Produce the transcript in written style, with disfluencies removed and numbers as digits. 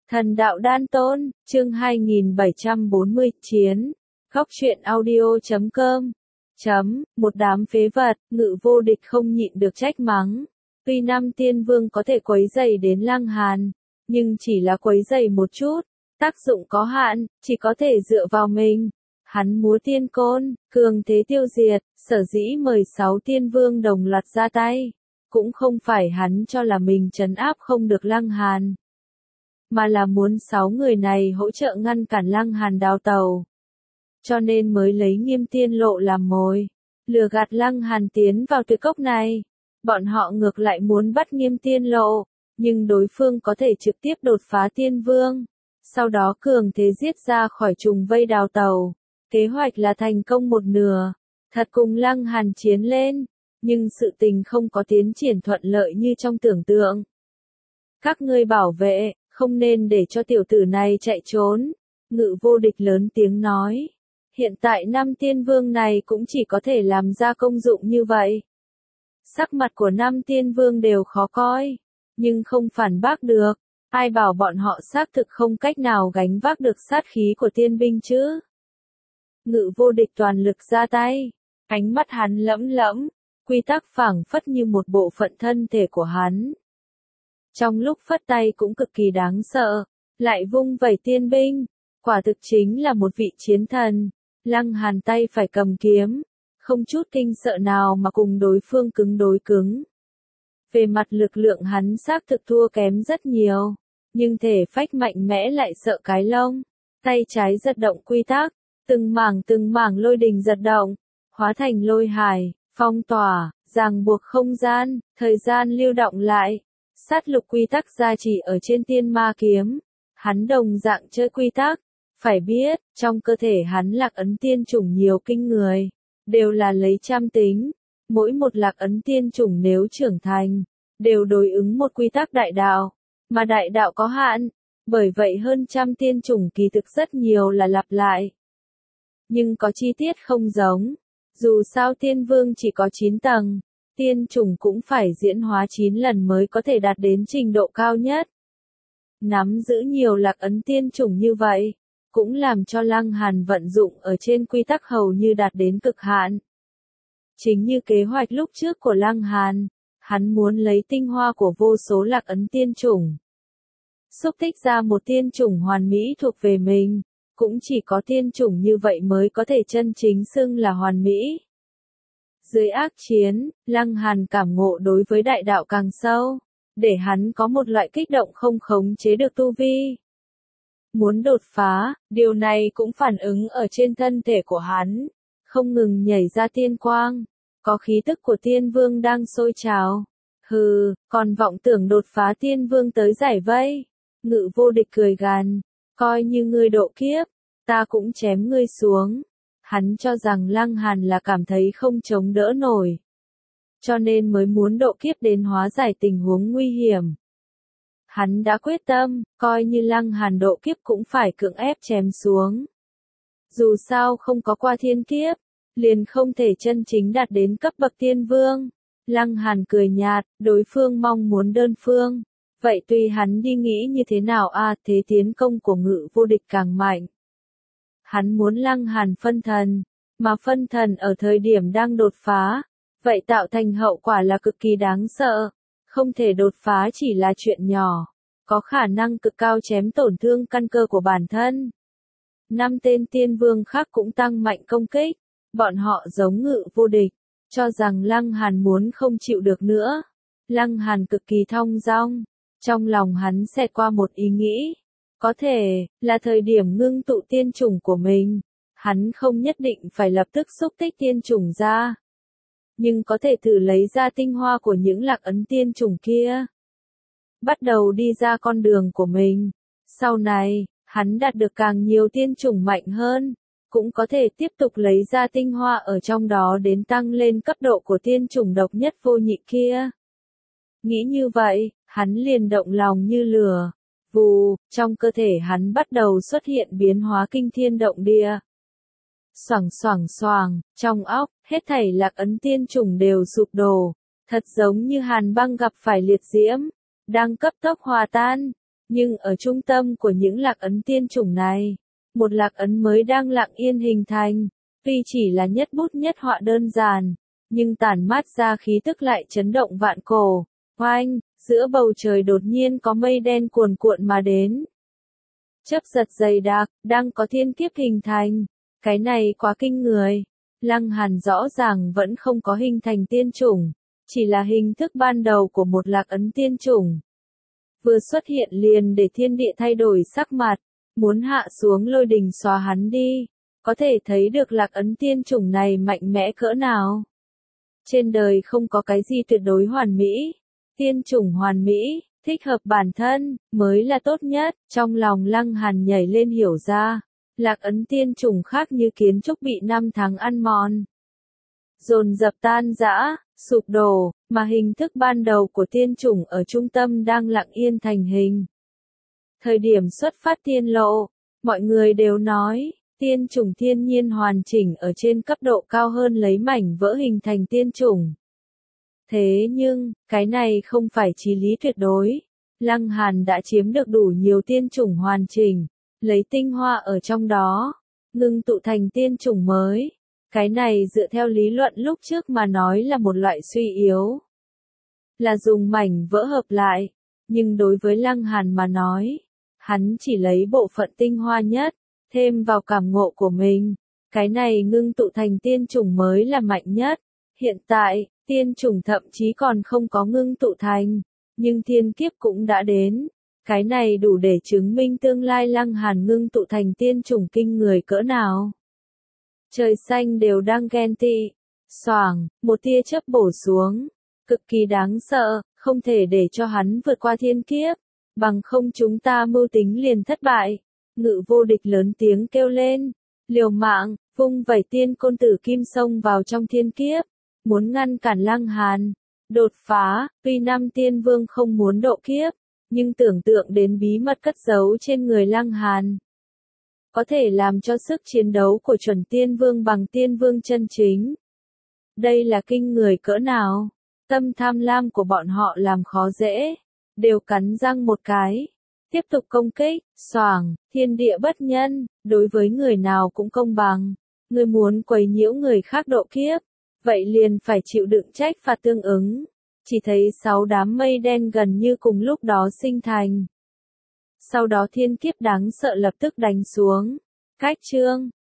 Thần đạo đan tôn, chương 2740, chiến. Góc truyện audio.com. Một đám phế vật, Ngự Vô Địch không nhịn được trách mắng. Tuy năm tiên vương có thể quấy rầy đến Lăng Hàn, nhưng chỉ là quấy rầy một chút, tác dụng có hạn, chỉ có thể dựa vào mình. Hắn múa tiên côn, cường thế tiêu diệt, sở dĩ mời 6 tiên vương đồng loạt ra tay. Cũng không phải hắn cho là mình trấn áp không được Lăng Hàn, mà là muốn 6 người này hỗ trợ ngăn cản Lăng Hàn đào tàu. Cho nên mới lấy Nghiêm Tiên Lộ làm mồi, lừa gạt Lăng Hàn tiến vào tuyệt cốc này. Bọn họ ngược lại muốn bắt Nghiêm Tiên Lộ, nhưng đối phương có thể trực tiếp đột phá tiên vương, sau đó cường thế giết ra khỏi trùng vây đào tàu. Kế hoạch là thành công một nửa, thật cùng Lăng Hàn chiến lên, nhưng sự tình không có tiến triển thuận lợi như trong tưởng tượng. Các ngươi bảo vệ, không nên để cho tiểu tử này chạy trốn, Ngự Vô Địch lớn tiếng nói. Hiện tại 5 tiên vương này cũng chỉ có thể làm ra công dụng như vậy. Sắc mặt của 5 tiên vương đều khó coi, nhưng không phản bác được, ai bảo bọn họ xác thực không cách nào gánh vác được sát khí của tiên binh chứ. Ngự Vô Địch toàn lực ra tay, ánh mắt hắn lẫm lẫm, quy tắc phảng phất như một bộ phận thân thể của hắn. Trong lúc phất tay cũng cực kỳ đáng sợ, lại vung vẩy tiên binh, quả thực chính là một vị chiến thần. Lăng Hàn tay phải cầm kiếm, không chút kinh sợ nào mà cùng đối phương cứng đối cứng. Về mặt lực lượng hắn xác thực thua kém rất nhiều, nhưng thể phách mạnh mẽ lại sợ cái lông. Tay trái giật động quy tắc, từng mảng lôi đình giật động, hóa thành lôi hải, phong tỏa, ràng buộc không gian, thời gian lưu động lại. Sát lục quy tắc gia trì ở trên tiên ma kiếm, hắn đồng dạng chơi quy tắc. Phải biết, trong cơ thể hắn lạc ấn tiên chủng nhiều kinh người, đều là lấy trăm tính. Mỗi một lạc ấn tiên chủng nếu trưởng thành, đều đối ứng một quy tắc đại đạo, mà đại đạo có hạn, bởi vậy hơn trăm tiên chủng kỳ thực rất nhiều là lặp lại. Nhưng có chi tiết không giống, dù sao tiên vương chỉ có 9 tầng, tiên chủng cũng phải diễn hóa 9 lần mới có thể đạt đến trình độ cao nhất. Nắm giữ nhiều lạc ấn tiên chủng như vậy, cũng làm cho Lăng Hàn vận dụng ở trên quy tắc hầu như đạt đến cực hạn. Chính như kế hoạch lúc trước của Lăng Hàn, hắn muốn lấy tinh hoa của vô số lạc ấn tiên chủng, xúc tích ra một tiên chủng hoàn mỹ thuộc về mình, cũng chỉ có tiên chủng như vậy mới có thể chân chính xưng là hoàn mỹ. Dưới ác chiến, Lăng Hàn cảm ngộ đối với đại đạo càng sâu, để hắn có một loại kích động không khống chế được tu vi. Muốn đột phá, điều này cũng phản ứng ở trên thân thể của hắn, không ngừng nhảy ra tiên quang, có khí tức của tiên vương đang sôi trào. Hừ, còn vọng tưởng đột phá tiên vương tới giải vây. Ngự Vô Địch cười gằn, coi như ngươi độ kiếp, ta cũng chém ngươi xuống. Hắn cho rằng Lăng Hàn là cảm thấy không chống đỡ nổi, cho nên mới muốn độ kiếp đến hóa giải tình huống nguy hiểm. Hắn đã quyết tâm, coi như Lăng Hàn độ kiếp cũng phải cưỡng ép chém xuống. Dù sao không có qua thiên kiếp, liền không thể chân chính đạt đến cấp bậc tiên vương. Lăng Hàn cười nhạt, đối phương mong muốn đơn phương. Vậy tùy hắn đi nghĩ như thế nào thế tiến công của Ngự Vô Địch càng mạnh. Hắn muốn Lăng Hàn phân thần, mà phân thần ở thời điểm đang đột phá. Vậy tạo thành hậu quả là cực kỳ đáng sợ. Không thể đột phá chỉ là chuyện nhỏ, có khả năng cực cao chém tổn thương căn cơ của bản thân. 5 tên tiên vương khác cũng tăng mạnh công kích, bọn họ giống Ngự Vô Địch, cho rằng Lăng Hàn muốn không chịu được nữa. Lăng Hàn cực kỳ thong dong, trong lòng hắn xẹt qua một ý nghĩ, có thể là thời điểm ngưng tụ tiên chủng của mình, hắn không nhất định phải lập tức xúc tích tiên chủng ra, nhưng có thể thử lấy ra tinh hoa của những lạc ấn tiên chủng kia, bắt đầu đi ra con đường của mình. Sau này, hắn đạt được càng nhiều tiên chủng mạnh hơn, cũng có thể tiếp tục lấy ra tinh hoa ở trong đó đến tăng lên cấp độ của tiên chủng độc nhất vô nhị kia. Nghĩ như vậy, hắn liền động lòng như lửa. Vù, trong cơ thể hắn bắt đầu xuất hiện biến hóa kinh thiên động địa. Xoảng, trong óc, hết thảy lạc ấn tiên chủng đều sụp đổ, thật giống như hàn băng gặp phải liệt diễm, đang cấp tốc hòa tan. Nhưng ở trung tâm của những lạc ấn tiên chủng này, một lạc ấn mới đang lặng yên hình thành, tuy chỉ là nhất bút nhất họa đơn giản, nhưng tản mát ra khí tức lại chấn động vạn cổ. Oanh, giữa bầu trời đột nhiên có mây đen cuồn cuộn mà đến. Chớp giật dày đặc, đang có thiên kiếp hình thành. Cái này quá kinh người. Lăng Hàn rõ ràng vẫn không có hình thành tiên chủng, chỉ là hình thức ban đầu của một lạc ấn tiên chủng. Vừa xuất hiện liền để thiên địa thay đổi sắc mặt, muốn hạ xuống lôi đình xóa hắn đi. Có thể thấy được lạc ấn tiên chủng này mạnh mẽ cỡ nào. Trên đời không có cái gì tuyệt đối hoàn mỹ. Tiên chủng hoàn mỹ, thích hợp bản thân, mới là tốt nhất. Trong lòng Lăng Hàn nhảy lên hiểu ra. Lạc ấn tiên chủng khác như kiến trúc bị năm tháng ăn mòn. Dồn dập tan rã, sụp đổ, mà hình thức ban đầu của tiên chủng ở trung tâm đang lặng yên thành hình. Thời điểm xuất phát tiên lộ, mọi người đều nói, tiên chủng thiên nhiên hoàn chỉnh ở trên cấp độ cao hơn lấy mảnh vỡ hình thành tiên chủng. Thế nhưng, cái này không phải chí lý tuyệt đối. Lăng Hàn đã chiếm được đủ nhiều tiên chủng hoàn chỉnh, lấy tinh hoa ở trong đó, ngưng tụ thành tiên chủng mới. Cái này dựa theo lý luận lúc trước mà nói là một loại suy yếu. Là dùng mảnh vỡ hợp lại, nhưng đối với Lăng Hàn mà nói, hắn chỉ lấy bộ phận tinh hoa nhất, thêm vào cảm ngộ của mình. Cái này ngưng tụ thành tiên chủng mới là mạnh nhất. Hiện tại, tiên chủng thậm chí còn không có ngưng tụ thành, nhưng thiên kiếp cũng đã đến. Cái này đủ để chứng minh tương lai Lăng Hàn ngưng tụ thành tiên chủng kinh người cỡ nào. Trời xanh đều đang ghen tị. Xoảng, một tia chớp bổ xuống. Cực kỳ đáng sợ, không thể để cho hắn vượt qua thiên kiếp. Bằng không chúng ta mưu tính liền thất bại. Ngự vô địch lớn tiếng kêu lên. Liều mạng, vung vẩy tiên côn tử kim xông vào trong thiên kiếp. Muốn ngăn cản Lăng Hàn. Đột phá, tuy năm tiên vương không muốn độ kiếp. Nhưng tưởng tượng đến bí mật cất giấu trên người Lăng Hàn. Có thể làm cho sức chiến đấu của chuẩn tiên vương bằng tiên vương chân chính. Đây là kinh người cỡ nào. Tâm tham lam của bọn họ làm khó dễ. Đều cắn răng một cái. Tiếp tục công kích, xoảng, thiên địa bất nhân, đối với người nào cũng công bằng. Người muốn quấy nhiễu người khác độ kiếp, vậy liền phải chịu đựng trách phạt tương ứng. Chỉ thấy 6 đám mây đen gần như cùng lúc đó sinh thành. Sau đó thiên kiếp đáng sợ lập tức đánh xuống. Cách chương